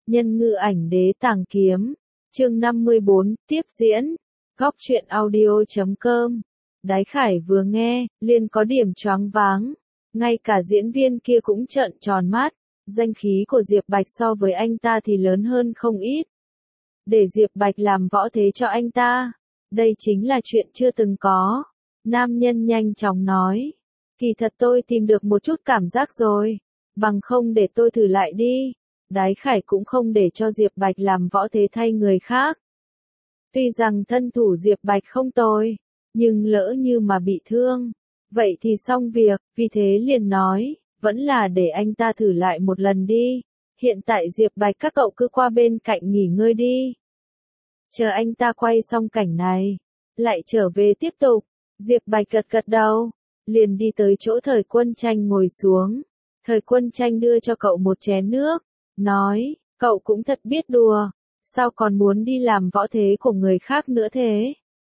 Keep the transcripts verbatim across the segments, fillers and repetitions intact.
Nhân ngư ảnh đế tàng kiếm. Chương năm mươi bốn, tiếp diễn. Góc truyện audio chấm com. Đái Khải vừa nghe, liền có điểm choáng váng. Ngay cả diễn viên kia cũng trợn tròn mắt. Danh khí của Diệp Bạch so với anh ta thì lớn hơn không ít. Để Diệp Bạch làm võ thế cho anh ta. Đây chính là chuyện chưa từng có. Nam nhân nhanh chóng nói. Kỳ thật tôi tìm được một chút cảm giác rồi. Bằng không để tôi thử lại đi. Đái Khải cũng không để cho Diệp Bạch làm võ thế thay người khác. Tuy rằng thân thủ Diệp Bạch không tồi, nhưng lỡ như mà bị thương, vậy thì xong việc, vì thế liền nói, vẫn là để anh ta thử lại một lần đi. Hiện tại Diệp Bạch các cậu cứ qua bên cạnh nghỉ ngơi đi. Chờ anh ta quay xong cảnh này, lại trở về tiếp tục. Diệp Bạch gật gật đầu, liền đi tới chỗ Thời Quân Tranh ngồi xuống. Thời Quân Tranh đưa cho cậu một chén nước, nói, cậu cũng thật biết đùa, sao còn muốn đi làm võ thế của người khác nữa thế?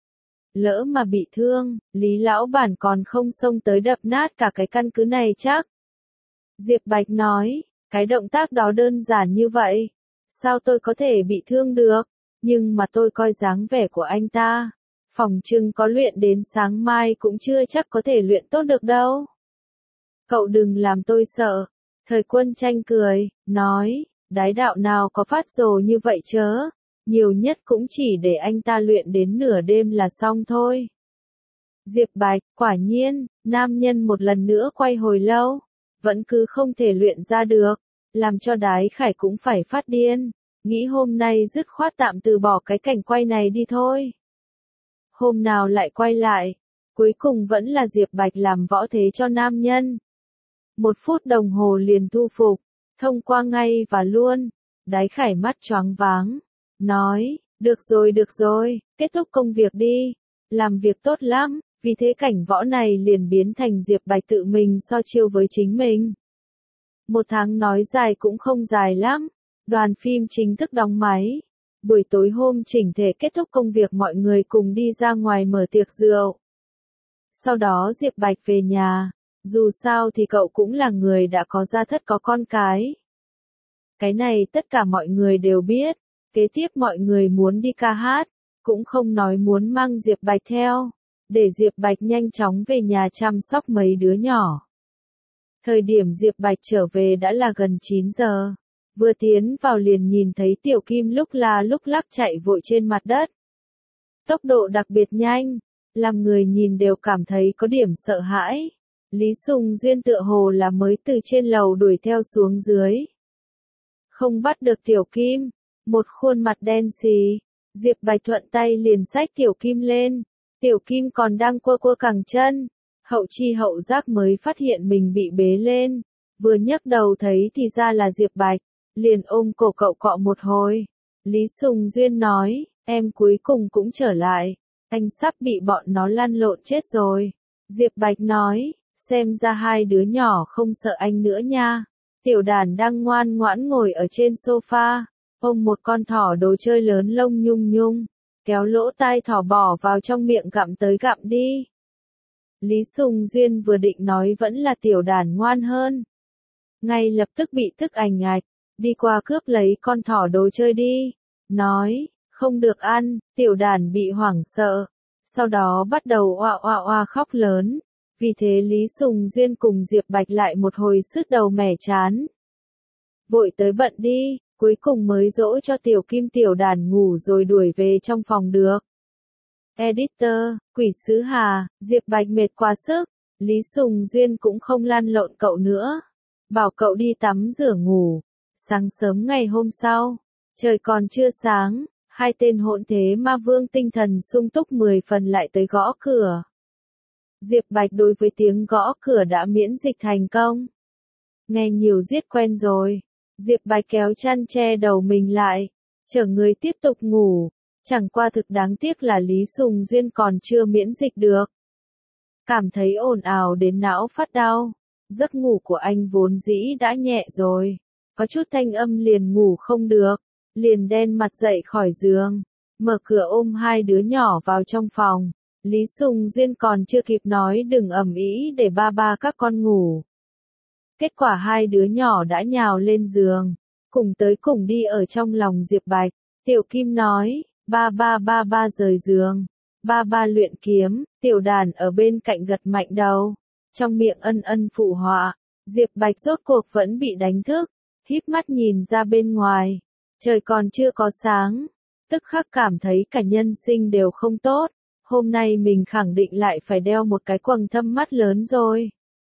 Lỡ mà bị thương, Lý lão bản còn không xông tới đập nát cả cái căn cứ này chắc. Diệp Bạch nói, cái động tác đó đơn giản như vậy, sao tôi có thể bị thương được, nhưng mà tôi coi dáng vẻ của anh ta, phòng trưng có luyện đến sáng mai cũng chưa chắc có thể luyện tốt được đâu. Cậu đừng làm tôi sợ. Thời Quân Tranh cười, nói, đái đạo nào có phát rồ như vậy chớ, nhiều nhất cũng chỉ để anh ta luyện đến nửa đêm là xong thôi. Diệp Bạch, quả nhiên, nam nhân một lần nữa quay hồi lâu, vẫn cứ không thể luyện ra được, làm cho Đái Khải cũng phải phát điên, nghĩ hôm nay dứt khoát tạm từ bỏ cái cảnh quay này đi thôi. Hôm nào lại quay lại, cuối cùng vẫn là Diệp Bạch làm võ thế cho nam nhân. Một phút đồng hồ liền thu phục, thông qua ngay và luôn. Đái Khải mắt choáng váng, nói, được rồi được rồi, kết thúc công việc đi, làm việc tốt lắm, vì thế cảnh võ này liền biến thành Diệp Bạch tự mình so chiêu với chính mình. Một tháng nói dài cũng không dài lắm, đoàn phim chính thức đóng máy. Buổi tối hôm chỉnh thể kết thúc công việc mọi người cùng đi ra ngoài mở tiệc rượu. Sau đó Diệp Bạch về nhà. Dù sao thì cậu cũng là người đã có gia thất có con cái. Cái này tất cả mọi người đều biết. Kế tiếp mọi người muốn đi ca hát, cũng không nói muốn mang Diệp Bạch theo, để Diệp Bạch nhanh chóng về nhà chăm sóc mấy đứa nhỏ. Thời điểm Diệp Bạch trở về đã là gần chín giờ. Vừa tiến vào liền nhìn thấy Tiểu Kim lúc là lúc lắc chạy vội trên mặt đất. Tốc độ đặc biệt nhanh, làm người nhìn đều cảm thấy có điểm sợ hãi. Lý Sùng Duyên tựa hồ là mới từ trên lầu đuổi theo xuống dưới. Không bắt được Tiểu Kim, một khuôn mặt đen xì, Diệp Bạch thuận tay liền xách Tiểu Kim lên, Tiểu Kim còn đang quơ quơ cẳng chân, hậu chi hậu giác mới phát hiện mình bị bế lên, vừa nhấc đầu thấy thì ra là Diệp Bạch, liền ôm cổ cậu cọ một hồi. Lý Sùng Duyên nói, em cuối cùng cũng trở lại, anh sắp bị bọn nó lăn lộn chết rồi. Diệp Bạch nói, xem ra hai đứa nhỏ không sợ anh nữa nha. Tiểu Đàn đang ngoan ngoãn ngồi ở trên sofa, ôm một con thỏ đồ chơi lớn lông nhung nhung, kéo lỗ tai thỏ bỏ vào trong miệng gặm tới gặm đi. Lý Sùng Duyên vừa định nói vẫn là Tiểu Đàn ngoan hơn. Ngay lập tức bị tức ảnh ạch, đi qua cướp lấy con thỏ đồ chơi đi, nói, không được ăn. Tiểu Đàn bị hoảng sợ, sau đó bắt đầu oa oa oa khóc lớn. Vì thế Lý Sùng Duyên cùng Diệp Bạch lại một hồi sứt đầu mẻ chán. Vội tới bận đi, cuối cùng mới dỗ cho Tiểu Kim Tiểu Đàn ngủ rồi đuổi về trong phòng được. Editor, Quỷ Sứ Hà, Diệp Bạch mệt quá sức, Lý Sùng Duyên cũng không lăn lộn cậu nữa. Bảo cậu đi tắm rửa ngủ. Sáng sớm ngày hôm sau, trời còn chưa sáng, hai tên hỗn thế ma vương tinh thần sung túc mười phần lại tới gõ cửa. Diệp Bạch đối với tiếng gõ cửa đã miễn dịch thành công. Nghe nhiều giết quen rồi. Diệp Bạch kéo chăn che đầu mình lại, chở người tiếp tục ngủ. Chẳng qua thực đáng tiếc là Lý Sùng Duyên còn chưa miễn dịch được. Cảm thấy ồn ào đến não phát đau. Giấc ngủ của anh vốn dĩ đã nhẹ rồi. Có chút thanh âm liền ngủ không được. Liền đen mặt dậy khỏi giường. Mở cửa ôm hai đứa nhỏ vào trong phòng. Lý Sùng Duyên còn chưa kịp nói đừng ầm ĩ để ba ba các con ngủ. Kết quả hai đứa nhỏ đã nhào lên giường, cùng tới cùng đi ở trong lòng Diệp Bạch. Tiểu Kim nói, ba ba ba ba rời giường, ba ba luyện kiếm, Tiểu Đàn ở bên cạnh gật mạnh đầu, trong miệng ân ân phụ họa. Diệp Bạch rốt cuộc vẫn bị đánh thức, híp mắt nhìn ra bên ngoài, trời còn chưa có sáng, tức khắc cảm thấy cả nhân sinh đều không tốt, hôm nay mình khẳng định lại phải đeo một cái quầng thâm mắt lớn rồi.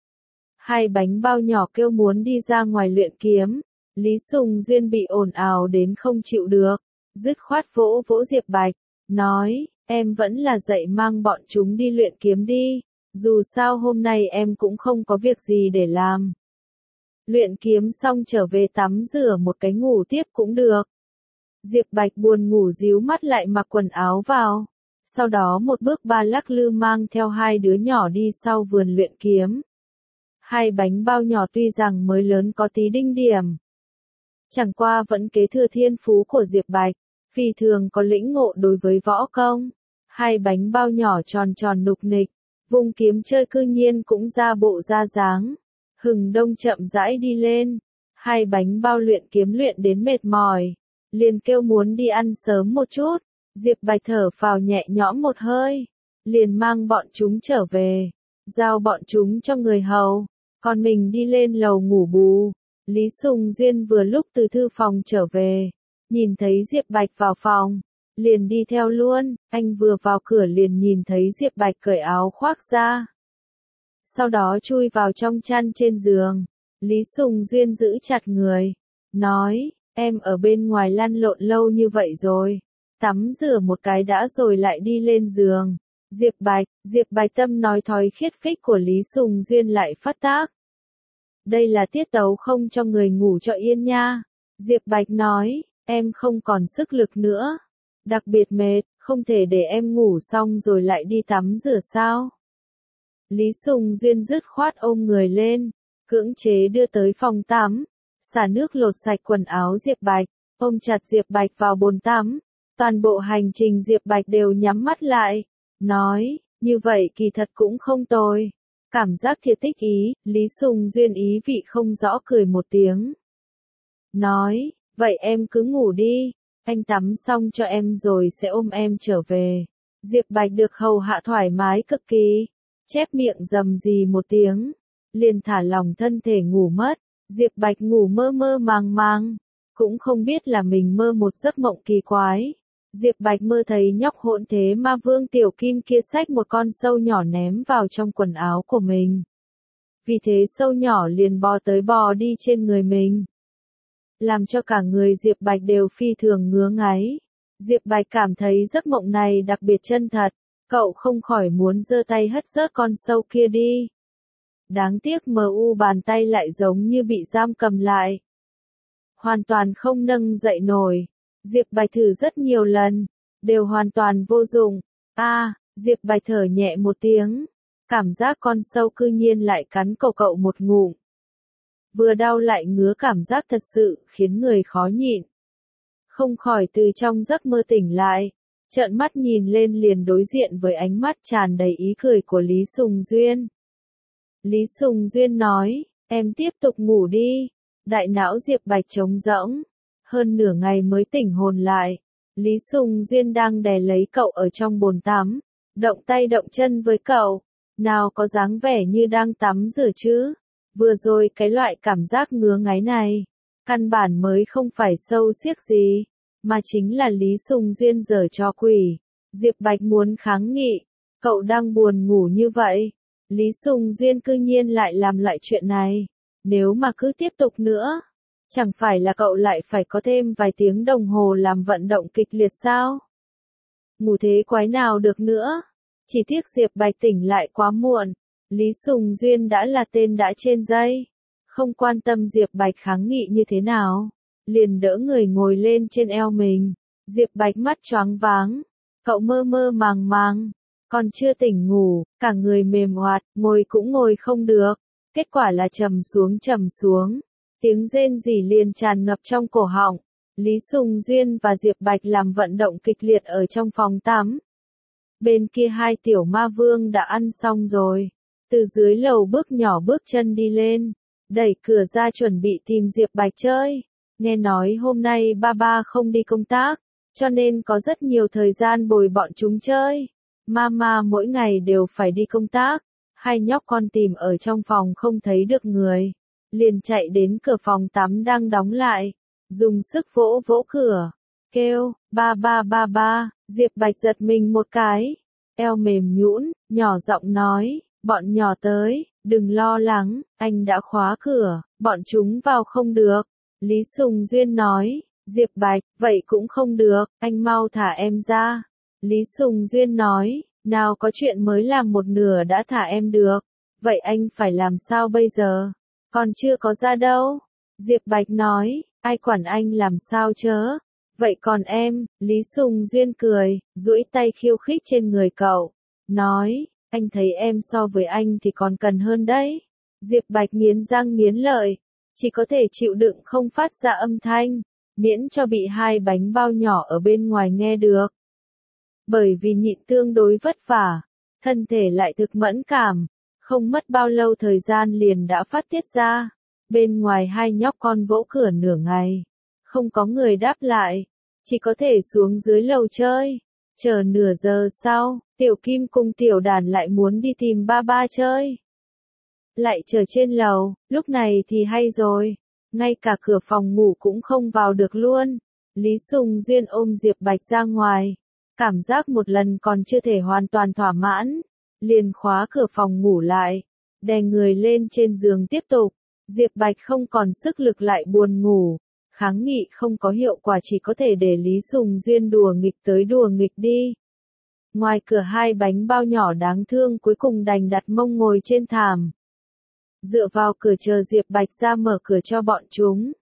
Hai bánh bao nhỏ kêu muốn đi ra ngoài luyện kiếm, Lý Sùng Duyên bị ồn ào đến không chịu được, dứt khoát vỗ vỗ Diệp Bạch, nói, em vẫn là dậy mang bọn chúng đi luyện kiếm đi, dù sao hôm nay em cũng không có việc gì để làm. Luyện kiếm xong trở về tắm rửa một cái ngủ tiếp cũng được. Diệp Bạch buồn ngủ díu mắt lại mặc quần áo vào, sau đó một bước ba lắc lư mang theo hai đứa nhỏ đi sau vườn luyện kiếm. Hai bánh bao nhỏ tuy rằng mới lớn có tí đinh điểm, chẳng qua vẫn kế thừa thiên phú của Diệp Bạch, phi thường có lĩnh ngộ đối với võ công. Hai bánh bao nhỏ tròn tròn nục nịch, vùng kiếm chơi cư nhiên cũng ra bộ ra dáng. Hừng đông chậm rãi đi lên, hai bánh bao luyện kiếm luyện đến mệt mỏi, liền kêu muốn đi ăn sớm một chút. Diệp Bạch thở phào nhẹ nhõm một hơi, liền mang bọn chúng trở về, giao bọn chúng cho người hầu, còn mình đi lên lầu ngủ bù. Lý Sùng Duyên vừa lúc từ thư phòng trở về, nhìn thấy Diệp Bạch vào phòng, liền đi theo luôn, anh vừa vào cửa liền nhìn thấy Diệp Bạch cởi áo khoác ra. Sau đó chui vào trong chăn trên giường, Lý Sùng Duyên giữ chặt người, nói, em ở bên ngoài lăn lộn lâu như vậy rồi, tắm rửa một cái đã rồi lại đi lên giường. Diệp Bạch, Diệp Bạch tâm nói thói khiết phích của Lý Sùng Duyên lại phát tác. Đây là tiết tấu không cho người ngủ cho yên nha. Diệp Bạch nói, em không còn sức lực nữa, đặc biệt mệt, không thể để em ngủ xong rồi lại đi tắm rửa sao. Lý Sùng Duyên dứt khoát ôm người lên, cưỡng chế đưa tới phòng tắm, xả nước lột sạch quần áo Diệp Bạch, ôm chặt Diệp Bạch vào bồn tắm. Toàn bộ hành trình Diệp Bạch đều nhắm mắt lại, nói, như vậy kỳ thật cũng không tồi. Cảm giác thiệt thích ý, Lý Sùng Duyên ý vị không rõ cười một tiếng. Nói, vậy em cứ ngủ đi, anh tắm xong cho em rồi sẽ ôm em trở về. Diệp Bạch được hầu hạ thoải mái cực kỳ, chép miệng rầm rì một tiếng, liền thả lòng thân thể ngủ mất. Diệp Bạch ngủ mơ mơ màng màng, cũng không biết là mình mơ một giấc mộng kỳ quái. Diệp Bạch mơ thấy nhóc hỗn thế ma vương Tiểu Kim kia xách một con sâu nhỏ ném vào trong quần áo của mình. Vì thế sâu nhỏ liền bò tới bò đi trên người mình, làm cho cả người Diệp Bạch đều phi thường ngứa ngáy. Diệp Bạch cảm thấy giấc mộng này đặc biệt chân thật, cậu không khỏi muốn giơ tay hất rớt con sâu kia đi. Đáng tiếc mờ u bàn tay lại giống như bị giam cầm lại, hoàn toàn không nâng dậy nổi. Diệp Bạch thử rất nhiều lần, đều hoàn toàn vô dụng. A, à, Diệp Bạch thở nhẹ một tiếng, cảm giác con sâu cư nhiên lại cắn cậu cậu một ngụm. Vừa đau lại ngứa, cảm giác thật sự khiến người khó nhịn. Không khỏi từ trong giấc mơ tỉnh lại, trợn mắt nhìn lên liền đối diện với ánh mắt tràn đầy ý cười của Lý Sùng Duyên. Lý Sùng Duyên nói, em tiếp tục ngủ đi. Đại não Diệp Bạch trống rỗng, hơn nửa ngày mới tỉnh hồn lại. Lý Sùng Duyên đang đè lấy cậu ở trong bồn tắm, động tay động chân với cậu, nào có dáng vẻ như đang tắm rửa chứ. Vừa rồi cái loại cảm giác ngứa ngáy này, căn bản mới không phải sâu xiếc gì, mà chính là Lý Sùng Duyên giở trò quỷ. Diệp Bạch muốn kháng nghị, cậu đang buồn ngủ như vậy, Lý Sùng Duyên cư nhiên lại làm loại chuyện này. Nếu mà cứ tiếp tục nữa, chẳng phải là cậu lại phải có thêm vài tiếng đồng hồ làm vận động kịch liệt sao? Ngủ thế quái nào được nữa. Chỉ tiếc Diệp Bạch tỉnh lại quá muộn. Lý Sùng Duyên đã là tên đã trên dây, không quan tâm Diệp Bạch kháng nghị như thế nào, liền đỡ người ngồi lên trên eo mình. Diệp Bạch mắt choáng váng, cậu mơ mơ màng màng, còn chưa tỉnh ngủ, cả người mềm oạt, ngồi cũng ngồi không được. Kết quả là trầm xuống trầm xuống, tiếng rên rỉ liền tràn ngập trong cổ họng. Lý Sùng Duyên và Diệp Bạch làm vận động kịch liệt ở trong phòng tắm. Bên kia hai tiểu ma vương đã ăn xong rồi, từ dưới lầu bước nhỏ bước chân đi lên, đẩy cửa ra chuẩn bị tìm Diệp Bạch chơi. nghe nói hôm nay ba ba không đi công tác, cho nên có rất nhiều thời gian bồi bọn chúng chơi. Mama mỗi ngày đều phải đi công tác, hai nhóc con tìm ở trong phòng không thấy được người, liền chạy đến cửa phòng tắm đang đóng lại, dùng sức vỗ vỗ cửa, kêu, ba ba ba ba, Diệp Bạch giật mình một cái, eo mềm nhũn, nhỏ giọng nói, bọn nhỏ tới, đừng lo lắng, anh đã khóa cửa, bọn chúng vào không được. Lý Sùng Duyên nói, Diệp Bạch, vậy cũng không được, anh mau thả em ra. Lý Sùng Duyên nói, nào có chuyện mới làm một nửa đã thả em được, vậy anh phải làm sao bây giờ? Còn chưa có ra đâu. Diệp Bạch nói, ai quản anh làm sao chớ? Vậy còn em, Lý Sùng Duyên cười, duỗi tay khiêu khích trên người cậu, nói, anh thấy em so với anh thì còn cần hơn đấy. Diệp Bạch nghiến răng nghiến lợi, chỉ có thể chịu đựng không phát ra âm thanh, miễn cho bị hai bánh bao nhỏ ở bên ngoài nghe được. Bởi vì nhịn tương đối vất vả, thân thể lại thực mẫn cảm, không mất bao lâu thời gian liền đã phát tiết ra. Bên ngoài hai nhóc con vỗ cửa nửa ngày, không có người đáp lại, chỉ có thể xuống dưới lầu chơi. Chờ nửa giờ sau, Tiểu Kim cùng Tiểu Đàn lại muốn đi tìm ba ba chơi. Lại chờ trên lầu, lúc này thì hay rồi, ngay cả cửa phòng ngủ cũng không vào được luôn. Lý Sùng Duyên ôm Diệp Bạch ra ngoài, cảm giác một lần còn chưa thể hoàn toàn thỏa mãn, liền khóa cửa phòng ngủ lại, đè người lên trên giường tiếp tục. Diệp Bạch không còn sức lực lại buồn ngủ, kháng nghị không có hiệu quả, chỉ có thể để Lý Sùng Duyên đùa nghịch tới đùa nghịch đi. Ngoài cửa hai bánh bao nhỏ đáng thương cuối cùng đành đặt mông ngồi trên thảm, dựa vào cửa chờ Diệp Bạch ra mở cửa cho bọn chúng.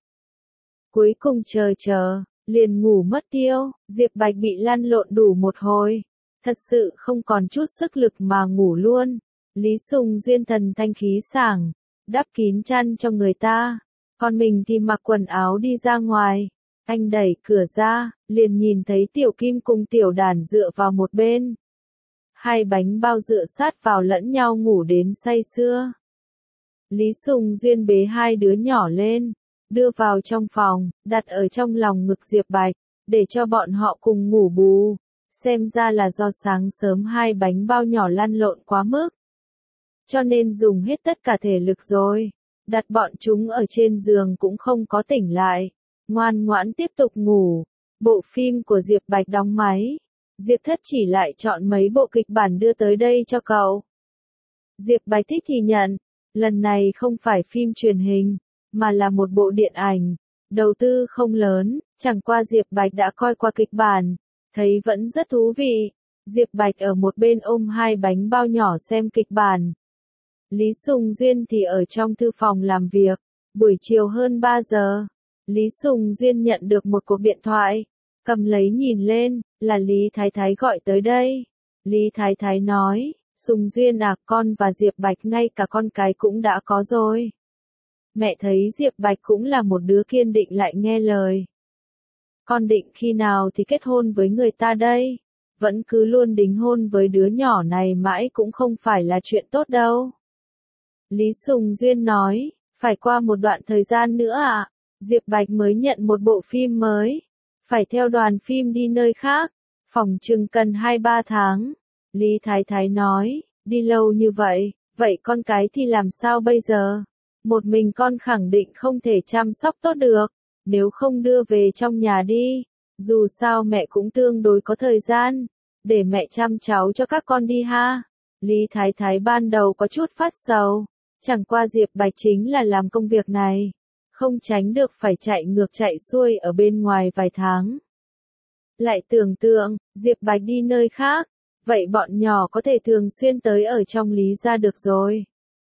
Cuối cùng chờ chờ, liền ngủ mất tiêu, Diệp Bạch bị lăn lộn đủ một hồi, thật sự không còn chút sức lực mà ngủ luôn. Lý Sùng Duyên thần thanh khí sảng, đắp kín chăn cho người ta, còn mình thì mặc quần áo đi ra ngoài. Anh đẩy cửa ra, liền nhìn thấy Tiểu Kim cùng Tiểu Đàn dựa vào một bên. Hai bánh bao dựa sát vào lẫn nhau ngủ đến say sưa. Lý Sùng Duyên bế hai đứa nhỏ lên, đưa vào trong phòng, đặt ở trong lòng ngực Diệp Bạch, để cho bọn họ cùng ngủ bù. Xem ra là do sáng sớm hai bánh bao nhỏ lăn lộn quá mức, cho nên dùng hết tất cả thể lực rồi. Đặt bọn chúng ở trên giường cũng không có tỉnh lại, ngoan ngoãn tiếp tục ngủ. Bộ phim của Diệp Bạch đóng máy, Diệp Thất chỉ lại chọn mấy bộ kịch bản đưa tới đây cho cậu. Diệp Bạch thích thì nhận, lần này không phải phim truyền hình, mà là một bộ điện ảnh, đầu tư không lớn, chẳng qua Diệp Bạch đã coi qua kịch bản, thấy vẫn rất thú vị. Diệp Bạch ở một bên ôm hai bánh bao nhỏ xem kịch bản. Lý Sùng Duyên thì ở trong thư phòng làm việc. Buổi chiều hơn ba giờ, Lý Sùng Duyên nhận được một cuộc điện thoại, cầm lấy nhìn lên, là Lý Thái Thái gọi tới đây. Lý Thái Thái nói, Sùng Duyên à, con và Diệp Bạch ngay cả con cái cũng đã có rồi. Mẹ thấy Diệp Bạch cũng là một đứa kiên định lại nghe lời. Con định khi nào thì kết hôn với người ta đây? Vẫn cứ luôn đính hôn với đứa nhỏ này mãi cũng không phải là chuyện tốt đâu. Lý Sùng Duyên nói, phải qua một đoạn thời gian nữa à? Diệp Bạch mới nhận một bộ phim mới, phải theo đoàn phim đi nơi khác, phòng chừng cần hai ba tháng. Lý Thái Thái nói, đi lâu như vậy, vậy con cái thì làm sao bây giờ? Một mình con khẳng định không thể chăm sóc tốt được, nếu không đưa về trong nhà đi, dù sao mẹ cũng tương đối có thời gian, để mẹ chăm cháu cho các con đi ha. Lý Thái Thái ban đầu có chút phát sầu, chẳng qua Diệp Bạch chính là làm công việc này, không tránh được phải chạy ngược chạy xuôi ở bên ngoài vài tháng. Lại tưởng tượng, Diệp Bạch đi nơi khác, vậy bọn nhỏ có thể thường xuyên tới ở trong Lý gia được rồi.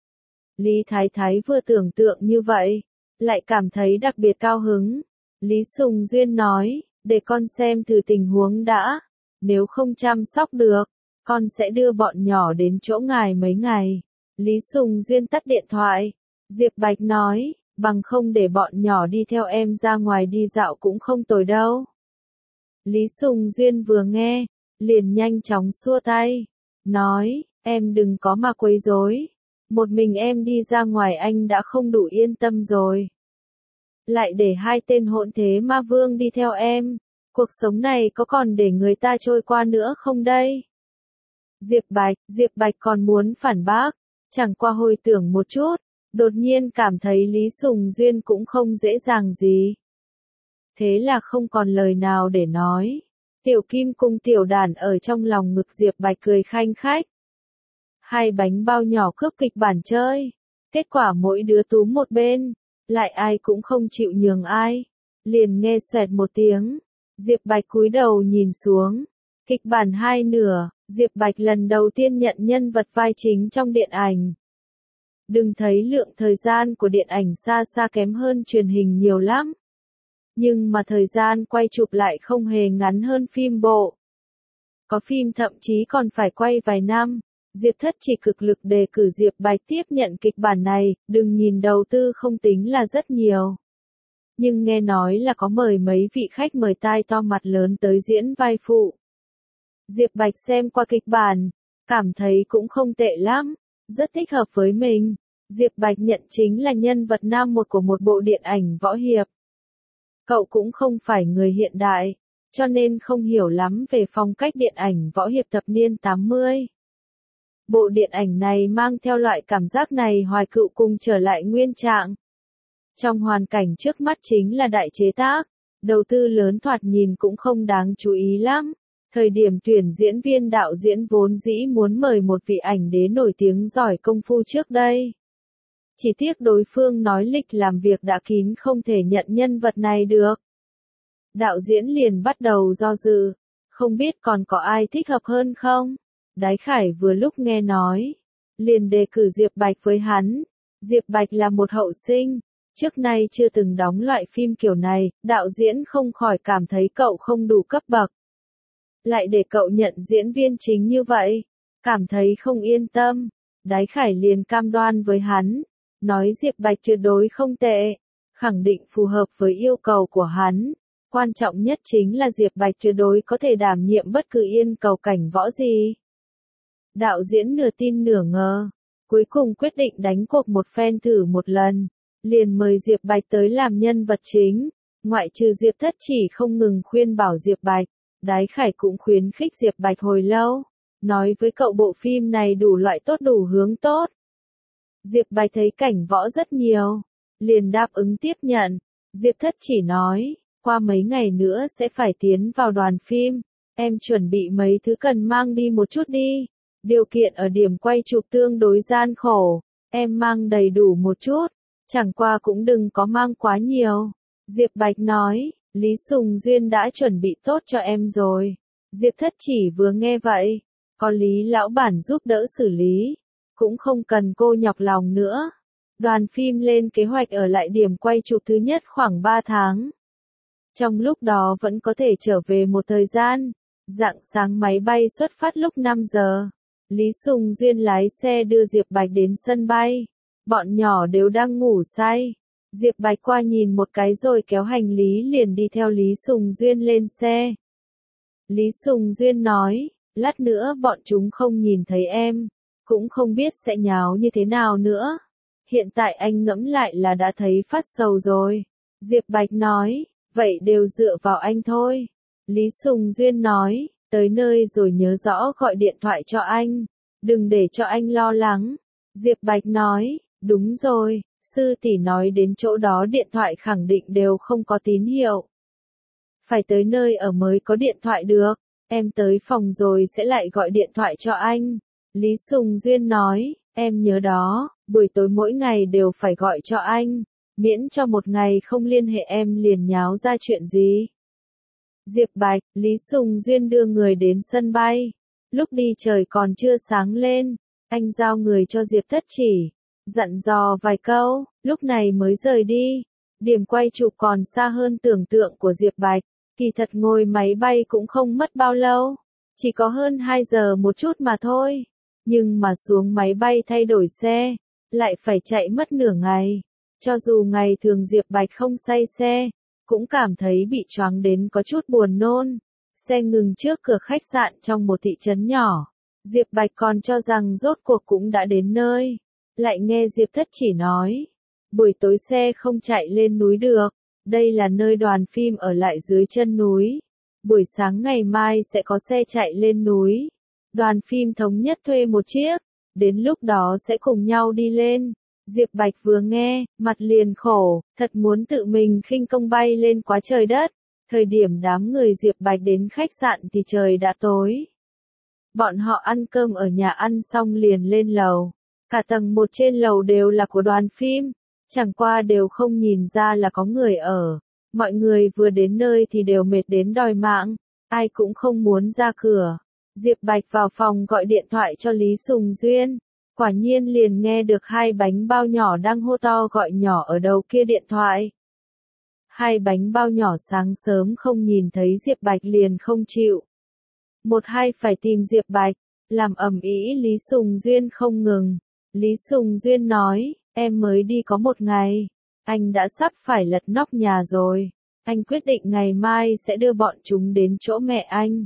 Lý Thái Thái vừa tưởng tượng như vậy, lại cảm thấy đặc biệt cao hứng. Lý Sùng Duyên nói, để con xem thử tình huống đã, nếu không chăm sóc được, con sẽ đưa bọn nhỏ đến chỗ ngài mấy ngày. Lý Sùng Duyên tắt điện thoại. Diệp Bạch nói, bằng không để bọn nhỏ đi theo em ra ngoài đi dạo cũng không tồi đâu. Lý Sùng Duyên vừa nghe, liền nhanh chóng xua tay, nói, em đừng có mà quấy rối, một mình em đi ra ngoài anh đã không đủ yên tâm rồi. lại để hai tên hỗn thế ma vương đi theo em. Cuộc sống này có còn để người ta trôi qua nữa không đây? Diệp Bạch, Diệp Bạch còn muốn phản bác, chẳng qua hồi tưởng một chút, đột nhiên cảm thấy Lý Sùng Duyên cũng không dễ dàng gì. Thế là không còn lời nào để nói. Tiểu Kim cùng tiểu đàn ở trong lòng ngực Diệp Bạch cười khanh khách. Hai bánh bao nhỏ cướp kịch bản chơi. Kết quả mỗi đứa túm một bên, lại ai cũng không chịu nhường ai. Liền nghe xoẹt một tiếng. Diệp Bạch cúi đầu nhìn xuống. Kịch bản hai nửa, Diệp Bạch lần đầu tiên nhận nhân vật vai chính trong điện ảnh. Đừng thấy lượng thời gian của điện ảnh xa xa kém hơn truyền hình nhiều lắm. Nhưng mà thời gian quay chụp lại không hề ngắn hơn phim bộ. Có phim thậm chí còn phải quay vài năm. Diệp Thất chỉ cực lực đề cử Diệp Bạch tiếp nhận kịch bản này, đừng nhìn đầu tư không tính là rất nhiều. Nhưng nghe nói là có mời mấy vị khách mời tai to mặt lớn tới diễn vai phụ. Diệp Bạch xem qua kịch bản, cảm thấy cũng không tệ lắm, rất thích hợp với mình. Diệp Bạch nhận chính là nhân vật nam một của một bộ điện ảnh võ hiệp. Cậu cũng không phải người hiện đại, cho nên không hiểu lắm về phong cách điện ảnh võ hiệp thập niên tám mươi. Bộ điện ảnh này mang theo loại cảm giác này hoài cựu cùng trở lại nguyên trạng. Trong hoàn cảnh trước mắt chính là đại chế tác, đầu tư lớn thoạt nhìn cũng không đáng chú ý lắm. Thời điểm tuyển diễn viên đạo diễn vốn dĩ muốn mời một vị ảnh đế nổi tiếng giỏi công phu trước đây. Chỉ tiếc đối phương nói lịch làm việc đã kín không thể nhận nhân vật này được. Đạo diễn liền bắt đầu do dự, không biết còn có ai thích hợp hơn không? Đái Khải vừa lúc nghe nói, liền đề cử Diệp Bạch với hắn. Diệp Bạch là một hậu sinh, trước nay chưa từng đóng loại phim kiểu này, đạo diễn không khỏi cảm thấy cậu không đủ cấp bậc. Lại để cậu nhận diễn viên chính như vậy, cảm thấy không yên tâm. Đái Khải liền cam đoan với hắn, nói Diệp Bạch tuyệt đối không tệ, khẳng định phù hợp với yêu cầu của hắn. Quan trọng nhất chính là Diệp Bạch tuyệt đối có thể đảm nhiệm bất cứ yên cầu cảnh võ gì. Đạo diễn nửa tin nửa ngờ, cuối cùng quyết định đánh cuộc một phen thử một lần, liền mời Diệp Bạch tới làm nhân vật chính. Ngoại trừ Diệp Thất chỉ không ngừng khuyên bảo Diệp Bạch, Đái Khải cũng khuyến khích Diệp Bạch hồi lâu, nói với cậu bộ phim này đủ loại tốt đủ hướng tốt. Diệp Bạch thấy cảnh võ rất nhiều, liền đáp ứng tiếp nhận. Diệp Thất chỉ nói, qua mấy ngày nữa sẽ phải tiến vào đoàn phim, em chuẩn bị mấy thứ cần mang đi một chút đi. Điều kiện ở điểm quay chụp tương đối gian khổ, em mang đầy đủ một chút, chẳng qua cũng đừng có mang quá nhiều. Diệp Bạch nói, Lý Sùng Duyên đã chuẩn bị tốt cho em rồi. Diệp Thất chỉ vừa nghe vậy, có Lý lão bản giúp đỡ xử lý, cũng không cần cô nhọc lòng nữa. Đoàn phim lên kế hoạch ở lại điểm quay chụp thứ nhất khoảng ba tháng. Trong lúc đó vẫn có thể trở về một thời gian. Rạng sáng máy bay xuất phát lúc năm giờ. Lý Sùng Duyên lái xe đưa Diệp Bạch đến sân bay. Bọn nhỏ đều đang ngủ say. Diệp Bạch qua nhìn một cái rồi kéo hành lý liền đi theo Lý Sùng Duyên lên xe. Lý Sùng Duyên nói, lát nữa bọn chúng không nhìn thấy em, cũng không biết sẽ nháo như thế nào nữa. Hiện tại anh ngẫm lại là đã thấy phát sầu rồi. Diệp Bạch nói, vậy đều dựa vào anh thôi. Lý Sùng Duyên nói, tới nơi rồi nhớ rõ gọi điện thoại cho anh, đừng để cho anh lo lắng. Diệp Bạch nói, đúng rồi, sư tỷ nói đến chỗ đó điện thoại khẳng định đều không có tín hiệu. Phải tới nơi ở mới có điện thoại được, em tới phòng rồi sẽ lại gọi điện thoại cho anh. Lý Sùng Duyên nói, em nhớ đó, buổi tối mỗi ngày đều phải gọi cho anh, miễn cho một ngày không liên hệ em liền nháo ra chuyện gì. Diệp Bạch, Lý Sùng Duyên đưa người đến sân bay. Lúc đi trời còn chưa sáng lên, anh giao người cho Diệp Thất chỉ, dặn dò vài câu, lúc này mới rời đi. Điểm quay chụp còn xa hơn tưởng tượng của Diệp Bạch, kỳ thật ngồi máy bay cũng không mất bao lâu, chỉ có hơn hai giờ một chút mà thôi. Nhưng mà xuống máy bay thay đổi xe, lại phải chạy mất nửa ngày. Cho dù ngày thường Diệp Bạch không say xe, cũng cảm thấy bị choáng đến có chút buồn nôn. Xe ngừng trước cửa khách sạn trong một thị trấn nhỏ. Diệp Bạch còn cho rằng rốt cuộc cũng đã đến nơi. Lại nghe Diệp Thất chỉ nói, Buổi tối xe không chạy lên núi được, đây là nơi đoàn phim ở lại dưới chân núi. Buổi sáng ngày mai sẽ có xe chạy lên núi. Đoàn phim thống nhất thuê một chiếc, đến lúc đó sẽ cùng nhau đi lên. Diệp Bạch vừa nghe, mặt liền khổ, thật muốn tự mình khinh công bay lên quá trời đất. Thời điểm đám người Diệp Bạch đến khách sạn thì trời đã tối. Bọn họ ăn cơm ở nhà ăn xong liền lên lầu. Cả tầng một trên lầu đều là của đoàn phim, chẳng qua đều không nhìn ra là có người ở. Mọi người vừa đến nơi thì đều mệt đến đòi mạng, ai cũng không muốn ra cửa. Diệp Bạch vào phòng gọi điện thoại cho Lý Sùng Duyên, quả nhiên liền nghe được hai bánh bao nhỏ đang hô to gọi nhỏ ở đầu kia điện thoại. Hai bánh bao nhỏ sáng sớm không nhìn thấy Diệp Bạch liền không chịu. Một hai phải tìm Diệp Bạch, làm ầm ĩ Lý Sùng Duyên không ngừng. Lý Sùng Duyên nói, em mới đi có một ngày, anh đã sắp phải lật nóc nhà rồi. Anh quyết định ngày mai sẽ đưa bọn chúng đến chỗ mẹ anh.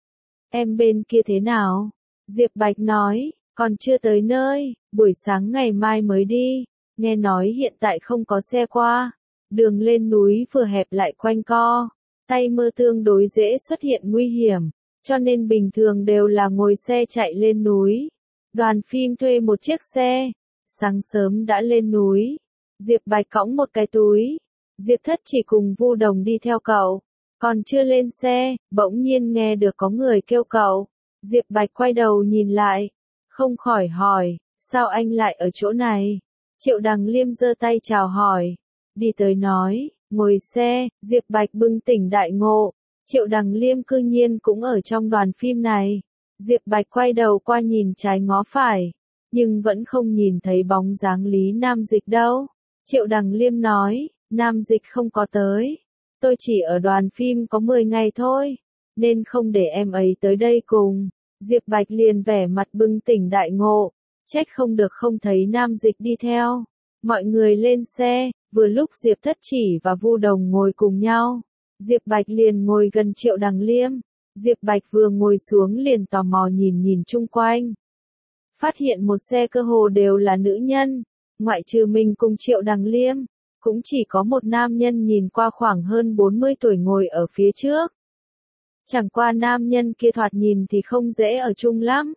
Em bên kia thế nào? Diệp Bạch nói, còn chưa tới nơi, buổi sáng ngày mai mới đi. Nghe nói hiện tại không có xe qua. Đường lên núi vừa hẹp lại quanh co. Tay mơ tương đối dễ xuất hiện nguy hiểm, cho nên bình thường đều là ngồi xe chạy lên núi. Đoàn phim thuê một chiếc xe, sáng sớm đã lên núi. Diệp Bạch cõng một cái túi. Diệp Thất chỉ cùng Vu Đồng đi theo cậu. Còn chưa lên xe, bỗng nhiên nghe được có người kêu cậu. Diệp Bạch quay đầu nhìn lại, không khỏi hỏi, sao anh lại ở chỗ này? Triệu Đằng Liêm giơ tay chào hỏi, đi tới nói, ngồi xe. Diệp Bạch bừng tỉnh đại ngộ, Triệu Đằng Liêm cư nhiên cũng ở trong đoàn phim này. Diệp Bạch quay đầu qua nhìn trái ngó phải, nhưng vẫn không nhìn thấy bóng dáng Lý Nam Dịch đâu. Triệu Đằng Liêm nói, Nam Dịch không có tới. Tôi chỉ ở đoàn phim có mười ngày thôi, nên không để em ấy tới đây cùng. Diệp Bạch liền vẻ mặt bừng tỉnh đại ngộ, trách không được không thấy Nam Dịch đi theo. Mọi người lên xe, vừa lúc Diệp Thất Chỉ và Vu Đồng ngồi cùng nhau. Diệp Bạch liền ngồi gần Triệu Đằng Liêm. Diệp Bạch vừa ngồi xuống liền tò mò nhìn nhìn chung quanh. Phát hiện một xe cơ hồ đều là nữ nhân, ngoại trừ mình cùng Triệu Đằng Liêm. Cũng chỉ có một nam nhân nhìn qua khoảng hơn bốn mươi tuổi ngồi ở phía trước. Chẳng qua nam nhân kia thoạt nhìn thì không dễ ở chung lắm.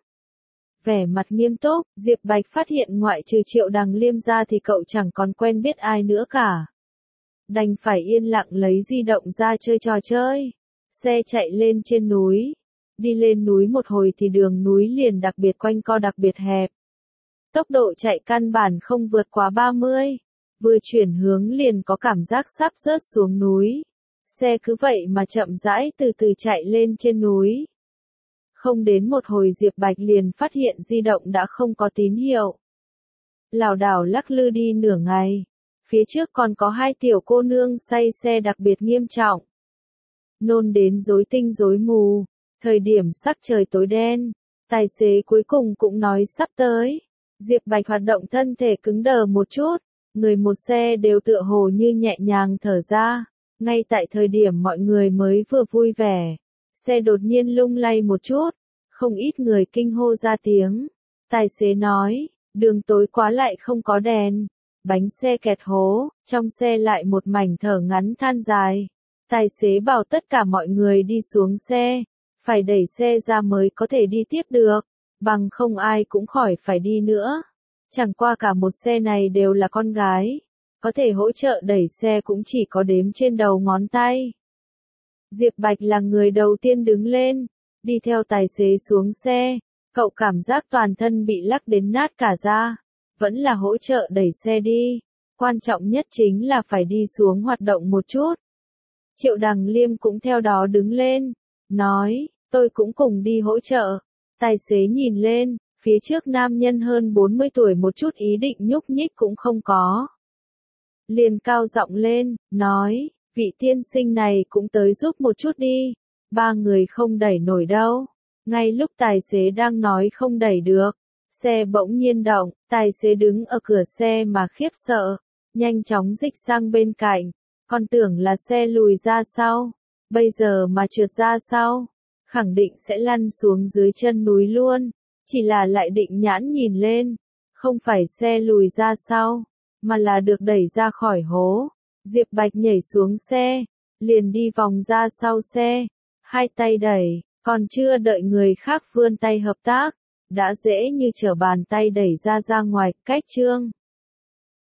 Vẻ mặt nghiêm túc, Diệp Bạch phát hiện ngoại trừ Triệu Đằng Liêm ra thì cậu chẳng còn quen biết ai nữa cả. Đành phải yên lặng lấy di động ra chơi trò chơi. Xe chạy lên trên núi. Đi lên núi một hồi thì đường núi liền đặc biệt quanh co đặc biệt hẹp. Tốc độ chạy căn bản không vượt quá ba mươi. Vừa chuyển hướng liền có cảm giác sắp rớt xuống núi. Xe cứ vậy mà chậm rãi từ từ chạy lên trên núi. Không đến một hồi Diệp Bạch liền phát hiện di động đã không có tín hiệu. Lảo đảo lắc lư đi nửa ngày. Phía trước còn có hai tiểu cô nương say xe đặc biệt nghiêm trọng. Nôn đến rối tinh rối mù. Thời điểm sắc trời tối đen, tài xế cuối cùng cũng nói sắp tới. Diệp Bạch hoạt động thân thể cứng đờ một chút. Người một xe đều tựa hồ như nhẹ nhàng thở ra. Ngay tại thời điểm mọi người mới vừa vui vẻ, xe đột nhiên lung lay một chút, không ít người kinh hô ra tiếng. Tài xế nói, đường tối quá lại không có đèn, bánh xe kẹt hố, trong xe lại một mảnh thở ngắn than dài. Tài xế bảo tất cả mọi người đi xuống xe, phải đẩy xe ra mới có thể đi tiếp được, bằng không ai cũng khỏi phải đi nữa. Chẳng qua cả một xe này đều là con gái, có thể hỗ trợ đẩy xe cũng chỉ có đếm trên đầu ngón tay. Diệp Bạch là người đầu tiên đứng lên, đi theo tài xế xuống xe, cậu cảm giác toàn thân bị lắc đến nát cả da, vẫn là hỗ trợ đẩy xe đi, quan trọng nhất chính là phải đi xuống hoạt động một chút. Triệu Đằng Liêm cũng theo đó đứng lên, nói, tôi cũng cùng đi hỗ trợ. Tài xế nhìn lên, phía trước nam nhân hơn bốn mươi tuổi một chút ý định nhúc nhích cũng không có. Liền cao giọng lên, nói, vị tiên sinh này cũng tới giúp một chút đi, ba người không đẩy nổi đâu. Ngay lúc tài xế đang nói không đẩy được, xe bỗng nhiên động, tài xế đứng ở cửa xe mà khiếp sợ, nhanh chóng dịch sang bên cạnh, còn tưởng là xe lùi ra sau, bây giờ mà trượt ra sau, khẳng định sẽ lăn xuống dưới chân núi luôn, chỉ là lại định nhãn nhìn lên, không phải xe lùi ra sau, mà là được đẩy ra khỏi hố. Diệp Bạch nhảy xuống xe, liền đi vòng ra sau xe, hai tay đẩy, còn chưa đợi người khác vươn tay hợp tác, đã dễ như trở bàn tay đẩy ra ra ngoài, cách Trương